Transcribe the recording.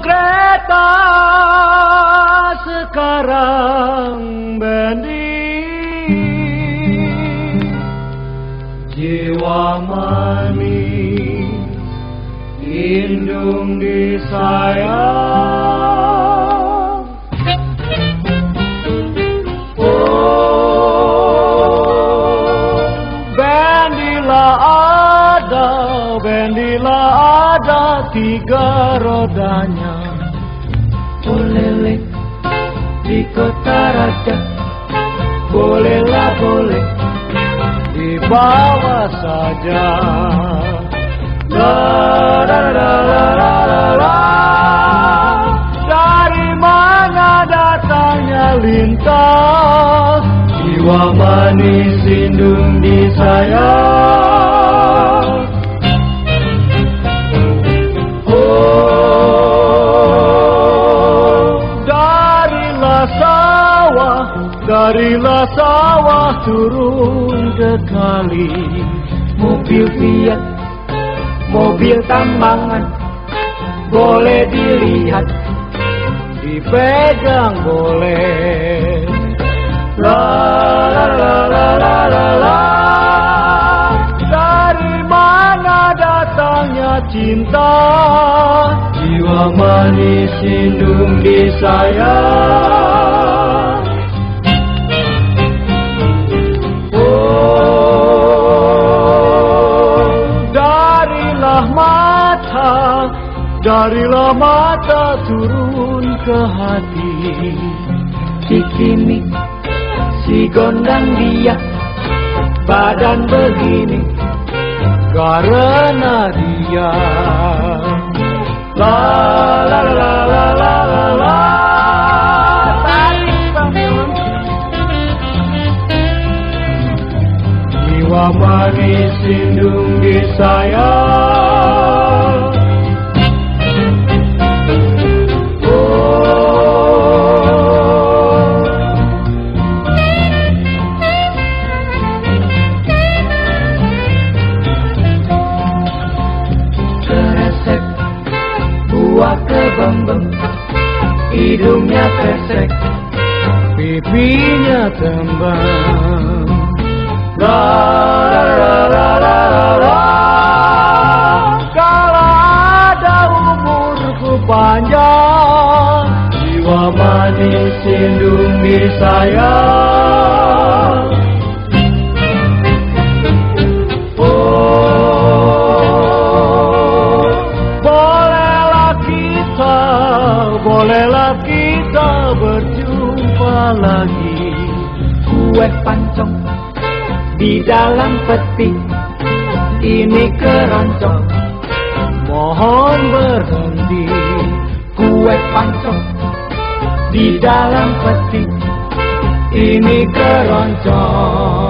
kereta sekarang Bendi, jiwa manis lindung disayang. Oh, Bendilah ada tiga rodanya. Olele di kota raja, bolehlah boleh dibawa saja. La la la la la la la. Dari mana datangnya lintas, jiwa manis lindung disayang. Darilah sawah turun ke kali, mobil Fiat, mobil tambangan, boleh dilihat, dipegang boleh. La la la la la la la. Dari mana datangnya cinta, jiwa manis lindung disayang. Darilah mata turun ke hati, si Kimi, si gondang dia, badan begini karena dia. La la la la la la la. Jiwa manis lindung disayang. Hidungnya kresek, pipinya tembang. La la la la la la. Kalau ada umurku panjang, jiwa manis lindung disayang. Bolehlah kita berjumpa lagi. Kue pancong di dalam peti, ini keroncong, mohon berhenti. Kue pancong di dalam peti, ini keroncong.